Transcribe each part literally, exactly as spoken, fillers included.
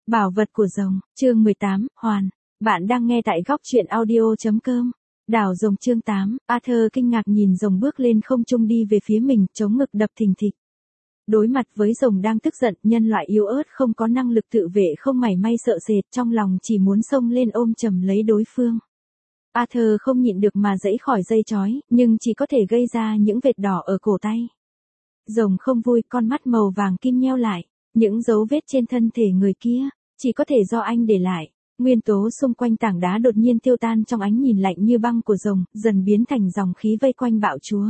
Bảo vật của rồng, chương mười tám, Hoàn. Bạn đang nghe tại góc truyện audio chấm com. Đảo rồng chương tám, Arthur kinh ngạc nhìn rồng bước lên không trung đi về phía mình, chống ngực đập thình thịch. Đối mặt với rồng đang tức giận, nhân loại yếu ớt không có năng lực tự vệ không mảy may sợ sệt, trong lòng chỉ muốn xông lên ôm chầm lấy đối phương. Arthur không nhịn được mà giãy khỏi dây trói, nhưng chỉ có thể gây ra những vệt đỏ ở cổ tay. Rồng không vui, con mắt màu vàng kim nheo lại, những dấu vết trên thân thể người kia, chỉ có thể do anh để lại. Nguyên tố xung quanh tảng đá đột nhiên tiêu tan trong ánh nhìn lạnh như băng của rồng, dần biến thành dòng khí vây quanh bạo chúa.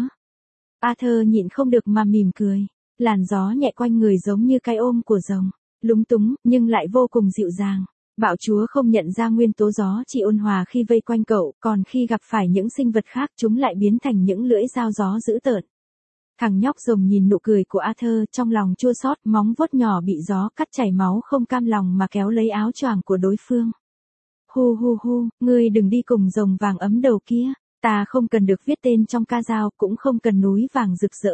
Arthur nhịn không được mà mỉm cười, làn gió nhẹ quanh người giống như cái ôm của rồng, lúng túng nhưng lại vô cùng dịu dàng. Bạo chúa không nhận ra nguyên tố gió chỉ ôn hòa khi vây quanh cậu, còn khi gặp phải những sinh vật khác chúng lại biến thành những lưỡi dao gió dữ tợn. Thằng nhóc rồng nhìn nụ cười của Arthur, trong lòng chua xót, móng vuốt nhỏ bị gió cắt chảy máu không cam lòng mà kéo lấy áo choàng của đối phương. Hu hu hu, ngươi đừng đi cùng rồng vàng ấm đầu kia, ta không cần được viết tên trong ca dao, cũng không cần núi vàng rực rỡ.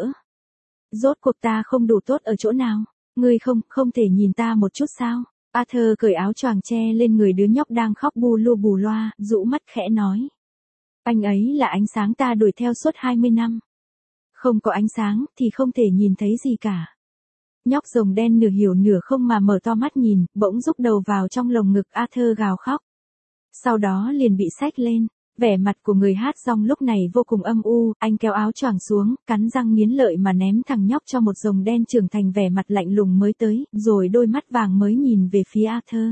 Rốt cuộc ta không đủ tốt ở chỗ nào, ngươi không, không thể nhìn ta một chút sao? Arthur cởi áo choàng che lên người đứa nhóc đang khóc bù lu bù loa, rũ mắt khẽ nói. Anh ấy là ánh sáng ta đuổi theo suốt hai mươi năm. Không có ánh sáng thì không thể nhìn thấy gì cả. Nhóc rồng đen nửa hiểu nửa không mà mở to mắt nhìn, bỗng rúc đầu vào trong lồng ngực Arthur gào khóc. Sau đó liền bị xách lên, vẻ mặt của người hát rong lúc này vô cùng âm u, anh kéo áo choàng xuống, cắn răng nghiến lợi mà ném thằng nhóc cho một rồng đen trưởng thành vẻ mặt lạnh lùng mới tới, rồi đôi mắt vàng mới nhìn về phía Arthur.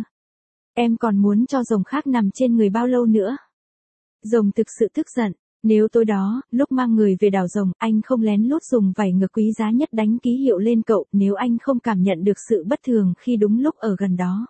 Em còn muốn cho rồng khác nằm trên người bao lâu nữa? Rồng thực sự tức giận. Nếu tối đó, lúc mang người về đảo rồng, anh không lén lút dùng vảy ngược quý giá nhất đánh ký hiệu lên cậu, nếu anh không cảm nhận được sự bất thường khi đúng lúc ở gần đó.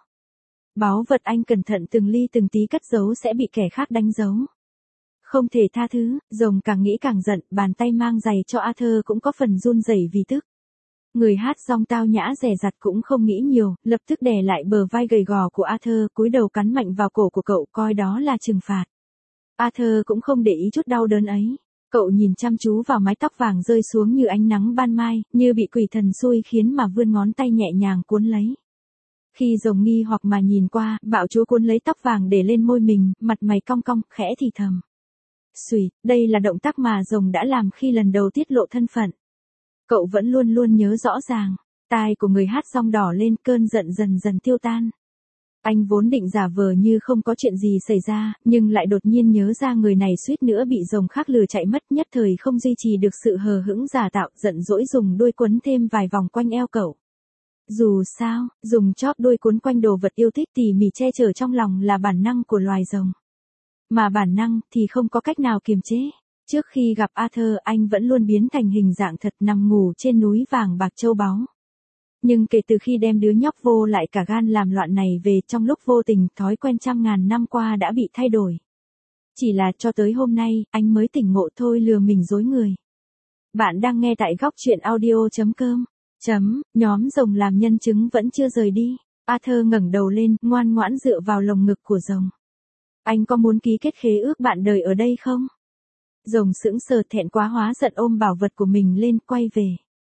Báu vật anh cẩn thận từng ly từng tí cất giấu sẽ bị kẻ khác đánh dấu. Không thể tha thứ, rồng càng nghĩ càng giận, bàn tay mang giày cho Arthur cũng có phần run rẩy vì tức. Người hát rong tao nhã dè dặt cũng không nghĩ nhiều, lập tức đè lại bờ vai gầy gò của Arthur, cúi đầu cắn mạnh vào cổ của cậu, coi đó là trừng phạt. Arthur cũng không để ý chút đau đớn ấy. Cậu nhìn chăm chú vào mái tóc vàng rơi xuống như ánh nắng ban mai, như bị quỷ thần xui khiến mà vươn ngón tay nhẹ nhàng cuốn lấy. Khi rồng nghi hoặc mà nhìn qua, bạo chúa cuốn lấy tóc vàng để lên môi mình, mặt mày cong cong, khẽ thì thầm. Xùi, đây là động tác mà rồng đã làm khi lần đầu tiết lộ thân phận. Cậu vẫn luôn luôn nhớ rõ ràng. Tai của người hát rong đỏ lên, cơn giận dần dần tiêu tan. Anh vốn định giả vờ như không có chuyện gì xảy ra, nhưng lại đột nhiên nhớ ra người này suýt nữa bị rồng khác lừa chạy mất, nhất thời không duy trì được sự hờ hững giả tạo, giận dỗi dùng đuôi quấn thêm vài vòng quanh eo cậu. Dù sao, dùng chóp đuôi cuốn quanh đồ vật yêu thích tỉ mỉ che chở trong lòng là bản năng của loài rồng. Mà bản năng thì không có cách nào kiềm chế. Trước khi gặp Arthur, anh vẫn luôn biến thành hình dạng thật, nằm ngủ trên núi vàng bạc châu báu. Nhưng kể từ khi đem đứa nhóc vô lại cả gan làm loạn này về, trong lúc vô tình, thói quen trăm ngàn năm qua đã bị thay đổi. Chỉ là cho tới hôm nay, anh mới tỉnh ngộ thôi, lừa mình dối người. Bạn đang nghe tại góc truyện audio chấm com. Chấm, nhóm rồng làm nhân chứng vẫn chưa rời đi. Arthur ngẩng đầu lên, ngoan ngoãn dựa vào lồng ngực của rồng. Anh có muốn ký kết khế ước bạn đời ở đây không? Rồng sững sờ thẹn quá hóa giận ôm bảo vật của mình lên, quay về.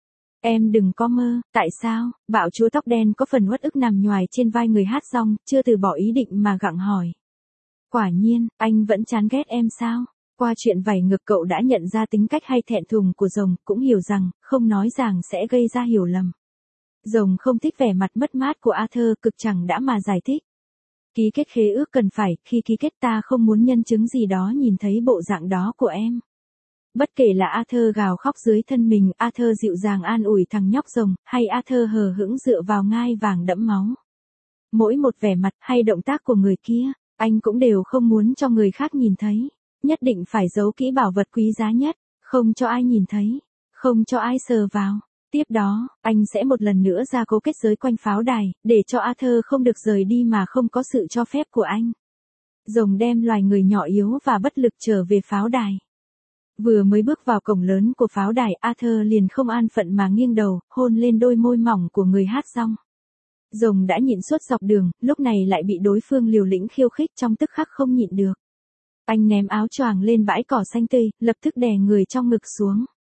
Em đừng có mơ, tại sao? Bạo chúa tóc đen có phần uất ức nằm nhoài trên vai người hát rong, chưa từ bỏ ý định mà gặng hỏi. Quả nhiên, anh vẫn chán ghét em sao? Qua chuyện vảy ngược cậu đã nhận ra tính cách hay thẹn thùng của rồng, cũng hiểu rằng, không nói rằng sẽ gây ra hiểu lầm. Rồng không thích vẻ mặt mất mát của Arthur, cực chẳng đã mà giải thích. Ký kết khế ước cần phải, khi ký kết ta không muốn nhân chứng gì đó nhìn thấy bộ dạng đó của em. Bất kể là Arthur gào khóc dưới thân mình, Arthur dịu dàng an ủi thằng nhóc rồng, hay Arthur hờ hững dựa vào ngai vàng đẫm máu. Mỗi một vẻ mặt hay động tác của người kia, anh cũng đều không muốn cho người khác nhìn thấy. Nhất định phải giấu kỹ bảo vật quý giá nhất, không cho ai nhìn thấy, không cho ai sờ vào. Tiếp đó, anh sẽ một lần nữa ra cố kết giới quanh pháo đài, để cho Arthur không được rời đi mà không có sự cho phép của anh. Rồng đem loài người nhỏ yếu và bất lực trở về pháo đài. Vừa mới bước vào cổng lớn của pháo đài, Arthur liền không an phận mà nghiêng đầu, hôn lên đôi môi mỏng của người hát rong. Rồng đã nhịn suốt dọc đường, lúc này lại bị đối phương liều lĩnh khiêu khích, trong tức khắc không nhịn được. Anh ném áo choàng lên bãi cỏ xanh tươi, lập tức đè người trong ngực xuống.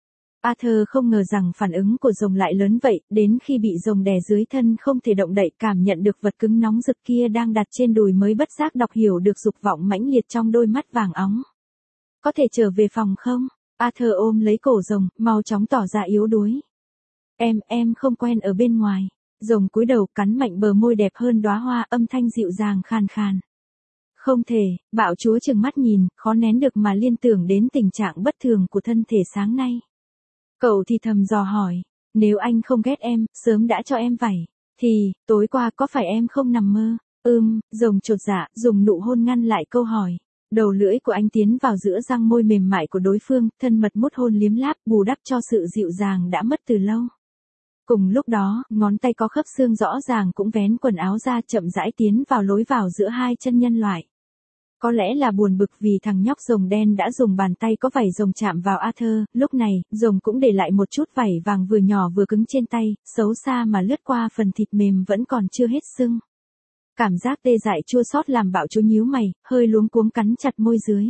Arthur không ngờ rằng phản ứng của rồng lại lớn vậy, đến khi bị rồng đè dưới thân không thể động đậy, cảm nhận được vật cứng nóng rực kia đang đặt trên đùi mới bất giác đọc hiểu được dục vọng mãnh liệt trong đôi mắt vàng óng. Có thể trở về phòng không? Arthur ôm lấy cổ rồng, mau chóng tỏ ra yếu đuối. Em, em không quen ở bên ngoài. Rồng cúi đầu cắn mạnh bờ môi đẹp hơn đóa hoa, âm thanh dịu dàng khàn khàn. Không thể, bạo chúa trừng mắt nhìn, khó nén được mà liên tưởng đến tình trạng bất thường của thân thể sáng nay. Cậu thì thầm dò hỏi, nếu anh không ghét em, sớm đã cho em vảy, thì, tối qua có phải em không nằm mơ? Ừm, rồng chột dạ, dùng nụ hôn ngăn lại câu hỏi. Đầu lưỡi của anh tiến vào giữa răng môi mềm mại của đối phương, thân mật mút hôn liếm láp, bù đắp cho sự dịu dàng đã mất từ lâu. Cùng lúc đó, ngón tay có khớp xương rõ ràng cũng vén quần áo ra, chậm rãi tiến vào lối vào giữa hai chân nhân loại. Có lẽ là buồn bực vì thằng nhóc rồng đen đã dùng bàn tay có vảy rồng chạm vào Arthur, lúc này, rồng cũng để lại một chút vảy vàng vừa nhỏ vừa cứng trên tay, xấu xa mà lướt qua phần thịt mềm vẫn còn chưa hết sưng. Cảm giác tê dại chua xót làm bạo chúa nhíu mày, hơi luống cuống cắn chặt môi dưới.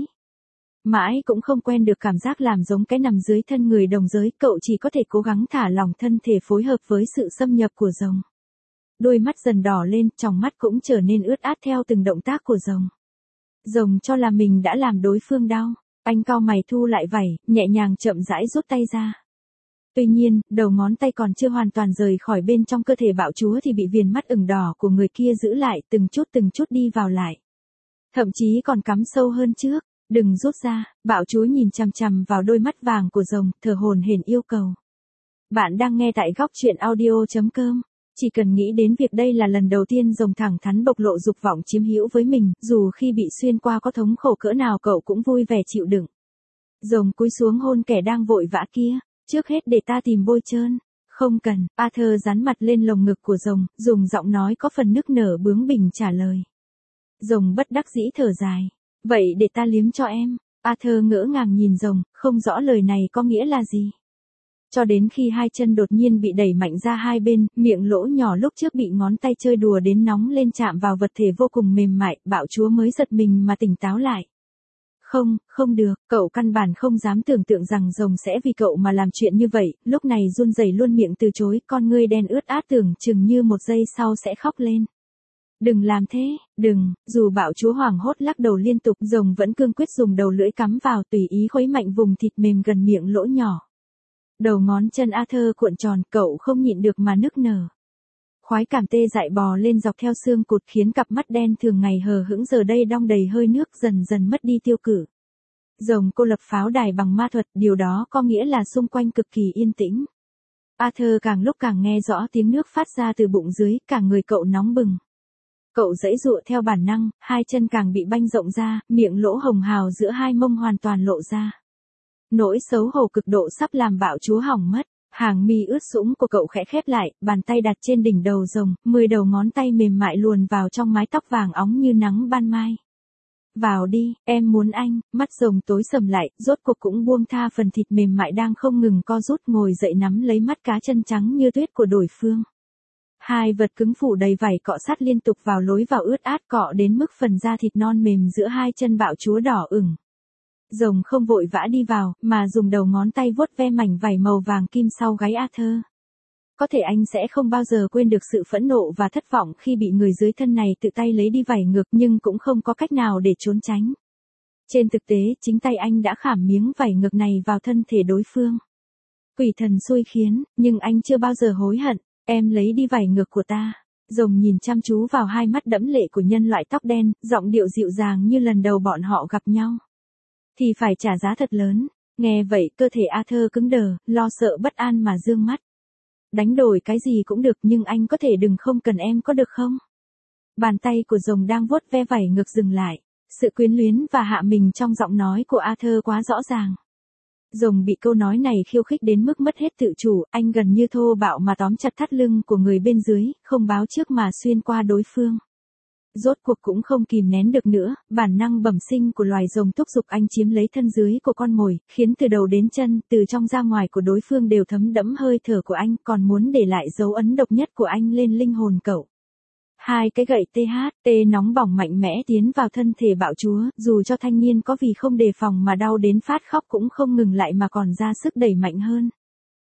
Mãi cũng không quen được cảm giác làm giống cái nằm dưới thân người đồng giới, cậu chỉ có thể cố gắng thả lỏng thân thể phối hợp với sự xâm nhập của rồng. Đôi mắt dần đỏ lên, tròng mắt cũng trở nên ướt át theo từng động tác của rồng. Rồng cho là mình đã làm đối phương đau, anh cau mày thu lại vảy, nhẹ nhàng chậm rãi rút tay ra. Tuy nhiên, đầu ngón tay còn chưa hoàn toàn rời khỏi bên trong cơ thể bạo chúa thì bị viền mắt ửng đỏ của người kia giữ lại, từng chút từng chút đi vào lại. Thậm chí còn cắm sâu hơn trước, đừng rút ra, bạo chúa nhìn chằm chằm vào đôi mắt vàng của rồng, thở hổn hển yêu cầu. Bạn đang nghe tại góc truyện audio chấm com. Chỉ cần nghĩ đến việc đây là lần đầu tiên rồng thẳng thắn bộc lộ dục vọng chiếm hữu với mình, dù khi bị xuyên qua có thống khổ cỡ nào cậu cũng vui vẻ chịu đựng. Rồng cúi xuống hôn kẻ đang vội vã kia, trước hết để ta tìm bôi trơn. Không cần, Arthur dán mặt lên lồng ngực của rồng, dùng giọng nói có phần nức nở bướng bỉnh trả lời. Rồng bất đắc dĩ thở dài. Vậy để ta liếm cho em. Arthur ngỡ ngàng nhìn rồng, không rõ lời này có nghĩa là gì. Cho đến khi hai chân đột nhiên bị đẩy mạnh ra hai bên, miệng lỗ nhỏ lúc trước bị ngón tay chơi đùa đến nóng lên chạm vào vật thể vô cùng mềm mại, bạo chúa mới giật mình mà tỉnh táo lại. Không, không được, cậu căn bản không dám tưởng tượng rằng rồng sẽ vì cậu mà làm chuyện như vậy, lúc này run rẩy luôn miệng từ chối, con ngươi đen ướt át tưởng chừng như một giây sau sẽ khóc lên. Đừng làm thế, đừng, dù bạo chúa hoảng hốt lắc đầu liên tục, rồng vẫn cương quyết dùng đầu lưỡi cắm vào tùy ý khuấy mạnh vùng thịt mềm gần miệng lỗ nhỏ. Đầu ngón chân Arthur cuộn tròn, cậu không nhịn được mà nức nở. Khoái cảm tê dại bò lên dọc theo xương cụt khiến cặp mắt đen thường ngày hờ hững giờ đây đong đầy hơi nước dần dần mất đi tiêu cự. Rồng cô lập pháo đài bằng ma thuật, điều đó có nghĩa là xung quanh cực kỳ yên tĩnh. Arthur càng lúc càng nghe rõ tiếng nước phát ra từ bụng dưới, cả người cậu nóng bừng. Cậu giãy giụa theo bản năng, hai chân càng bị banh rộng ra, miệng lỗ hồng hào giữa hai mông hoàn toàn lộ ra. Nỗi xấu hổ cực độ sắp làm bạo chúa hỏng mất, hàng mi ướt sũng của cậu khẽ khép lại, bàn tay đặt trên đỉnh đầu rồng, mười đầu ngón tay mềm mại luồn vào trong mái tóc vàng óng như nắng ban mai. Vào đi, em muốn anh, mắt rồng tối sầm lại, rốt cuộc cũng buông tha phần thịt mềm mại đang không ngừng co rút, ngồi dậy nắm lấy mắt cá chân trắng như tuyết của đối phương. Hai vật cứng phủ đầy vảy cọ sát liên tục vào lối vào ướt át, cọ đến mức phần da thịt non mềm giữa hai chân bạo chúa đỏ ửng. Rồng không vội vã đi vào, mà dùng đầu ngón tay vuốt ve mảnh vảy màu vàng kim sau gáy Arthur. Có thể anh sẽ không bao giờ quên được sự phẫn nộ và thất vọng khi bị người dưới thân này tự tay lấy đi vảy ngược, nhưng cũng không có cách nào để trốn tránh. Trên thực tế, chính tay anh đã khảm miếng vảy ngược này vào thân thể đối phương. Quỷ thần xui khiến, nhưng anh chưa bao giờ hối hận. Em lấy đi vảy ngược của ta. Rồng nhìn chăm chú vào hai mắt đẫm lệ của nhân loại tóc đen, giọng điệu dịu dàng như lần đầu bọn họ gặp nhau. Thì phải trả giá thật lớn. Nghe vậy, cơ thể Arthur cứng đờ, lo sợ bất an mà dương mắt. Đánh đổi cái gì cũng được, nhưng anh có thể đừng không cần em có được không? Bàn tay của rồng đang vuốt ve vảy ngược dừng lại. Sự quyến luyến và hạ mình trong giọng nói của Arthur quá rõ ràng. Rồng bị câu nói này khiêu khích đến mức mất hết tự chủ, anh gần như thô bạo mà tóm chặt thắt lưng của người bên dưới, không báo trước mà xuyên qua đối phương. Rốt cuộc cũng không kìm nén được nữa, bản năng bẩm sinh của loài rồng thúc giục anh chiếm lấy thân dưới của con mồi, khiến từ đầu đến chân, từ trong ra ngoài của đối phương đều thấm đẫm hơi thở của anh, còn muốn để lại dấu ấn độc nhất của anh lên linh hồn cậu. Hai cái gậy tê hát tê nóng bỏng mạnh mẽ tiến vào thân thể bạo chúa, dù cho thanh niên có vì không đề phòng mà đau đến phát khóc cũng không ngừng lại mà còn ra sức đẩy mạnh hơn.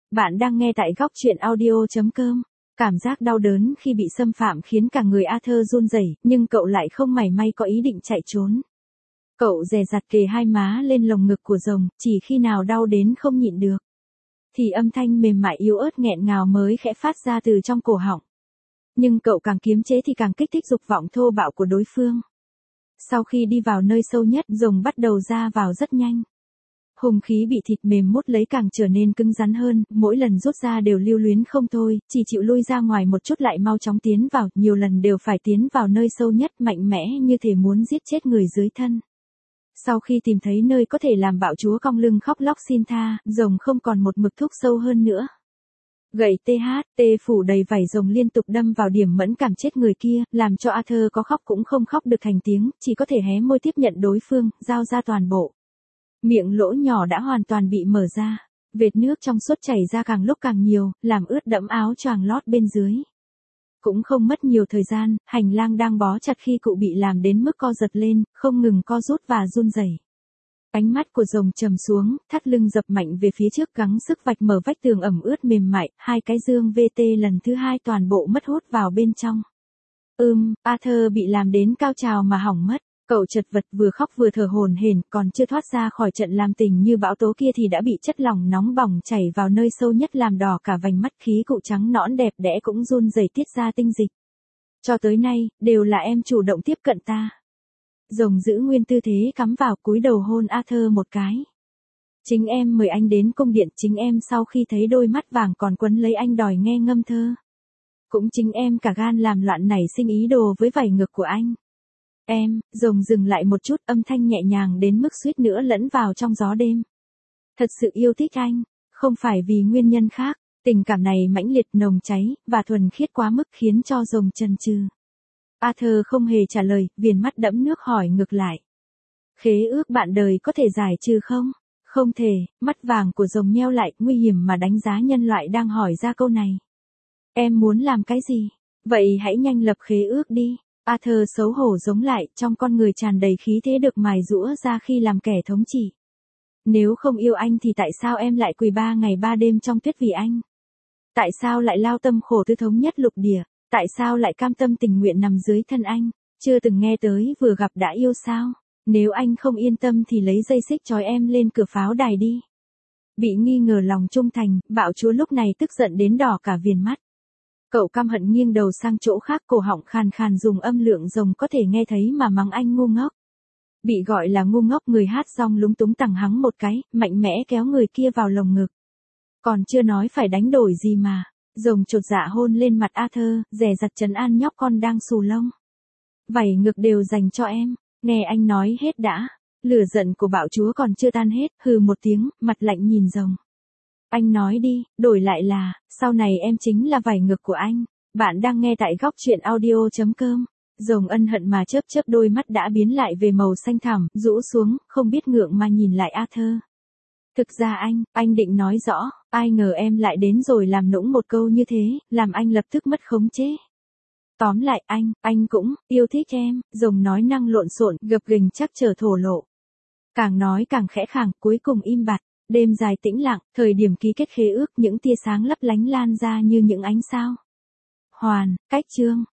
Bạn đang nghe tại góc truyện audio chấm com. Cảm giác đau đớn khi bị xâm phạm khiến cả người Arthur run rẩy, nhưng cậu lại không mảy may có ý định chạy trốn. Cậu dè dặt kề hai má lên lồng ngực của rồng, chỉ khi nào đau đến không nhịn được, thì âm thanh mềm mại yếu ớt nghẹn ngào mới khẽ phát ra từ trong cổ họng. Nhưng cậu càng kiềm chế thì càng kích thích dục vọng thô bạo của đối phương. Sau khi đi vào nơi sâu nhất, rồng bắt đầu ra vào rất nhanh. Hùng khí bị thịt mềm mút lấy càng trở nên cứng rắn hơn, mỗi lần rút ra đều lưu luyến không thôi, chỉ chịu lui ra ngoài một chút lại mau chóng tiến vào, nhiều lần đều phải tiến vào nơi sâu nhất, mạnh mẽ như thể muốn giết chết người dưới thân. Sau khi tìm thấy nơi có thể làm bạo chúa cong lưng khóc lóc xin tha, rồng không còn một mực thúc sâu hơn nữa. Gậy tê hát tê phủ đầy vảy rồng liên tục đâm vào điểm mẫn cảm chết người kia, làm cho Arthur có khóc cũng không khóc được thành tiếng, chỉ có thể hé môi tiếp nhận đối phương, giao ra toàn bộ. Miệng lỗ nhỏ đã hoàn toàn bị mở ra, vệt nước trong suốt chảy ra càng lúc càng nhiều, làm ướt đẫm áo choàng lót bên dưới. Cũng không mất nhiều thời gian, hành lang đang bó chặt khi cụ bị làm đến mức co giật lên, không ngừng co rút và run rẩy. Ánh mắt của rồng trầm xuống, thắt lưng dập mạnh về phía trước gắng sức vạch mở vách tường ẩm ướt mềm mại, hai cái dương vê tê lần thứ hai toàn bộ mất hút vào bên trong. Ừm, Arthur bị làm đến cao trào mà hỏng mất. Cậu chật vật vừa khóc vừa thở hổn hển, còn chưa thoát ra khỏi trận làm tình như bão tố kia thì đã bị chất lỏng nóng bỏng chảy vào nơi sâu nhất làm đỏ cả vành mắt, khí cụ trắng nõn đẹp đẽ cũng run rẩy tiết ra tinh dịch. Cho tới nay, đều là em chủ động tiếp cận ta. Rồng giữ nguyên tư thế cắm vào cúi đầu hôn Arthur một cái. Chính em mời anh đến cung điện, chính em sau khi thấy đôi mắt vàng còn quấn lấy anh đòi nghe ngâm thơ. Cũng chính em cả gan làm loạn nảy sinh ý đồ với vảy ngực của anh. Em, rồng dừng lại một chút, âm thanh nhẹ nhàng đến mức suýt nữa lẫn vào trong gió đêm. Thật sự yêu thích anh, không phải vì nguyên nhân khác, tình cảm này mãnh liệt nồng cháy, và thuần khiết quá mức khiến cho rồng chần chừ. Arthur không hề trả lời, viền mắt đẫm nước hỏi ngược lại. Khế ước bạn đời có thể giải trừ không? Không thể, mắt vàng của rồng nheo lại, nguy hiểm mà đánh giá nhân loại đang hỏi ra câu này. Em muốn làm cái gì? Vậy hãy nhanh lập khế ước đi. Arthur xấu hổ giống lại, trong con người tràn đầy khí thế được mài giũa ra khi làm kẻ thống trị. Nếu không yêu anh thì tại sao em lại quỳ ba ngày ba đêm trong tuyết vì anh? Tại sao lại lao tâm khổ tư thống nhất lục địa? Tại sao lại cam tâm tình nguyện nằm dưới thân anh? Chưa từng nghe tới vừa gặp đã yêu sao? Nếu anh không yên tâm thì lấy dây xích trói em lên cửa pháo đài đi. Bị nghi ngờ lòng trung thành, bạo chúa lúc này tức giận đến đỏ cả viền mắt. Cậu căm hận nghiêng đầu sang chỗ khác, cổ họng khàn khàn dùng âm lượng rồng có thể nghe thấy mà mắng anh ngu ngốc. Bị gọi là ngu ngốc, người hát rong lúng túng tằng hắng một cái, mạnh mẽ kéo người kia vào lồng ngực. Còn chưa nói phải đánh đổi gì mà. Rồng chột dạ hôn lên mặt Arthur, dè dặt trấn an nhóc con đang xù lông. Vảy ngực đều dành cho em, nghe anh nói hết đã. Lửa giận của bạo chúa còn chưa tan hết, hừ một tiếng, mặt lạnh nhìn rồng. Anh nói đi, đổi lại là, sau này em chính là vảy ngực của anh. Bạn đang nghe tại góc truyện audio chấm com. Rồng ân hận mà chớp chớp đôi mắt đã biến lại về màu xanh thẳm, rũ xuống, không biết ngượng mà nhìn lại Arthur. Thực ra anh, anh định nói rõ, ai ngờ em lại đến rồi làm nũng một câu như thế, làm anh lập tức mất khống chế. Tóm lại anh, anh cũng, yêu thích em, rồng nói năng lộn xộn, gập ghềnh chắc chờ thổ lộ. Càng nói càng khẽ khàng, cuối cùng im bặt. Đêm dài tĩnh lặng, thời điểm ký kết khế ước, những tia sáng lấp lánh lan ra như những ánh sao. Hoàn, cách chương.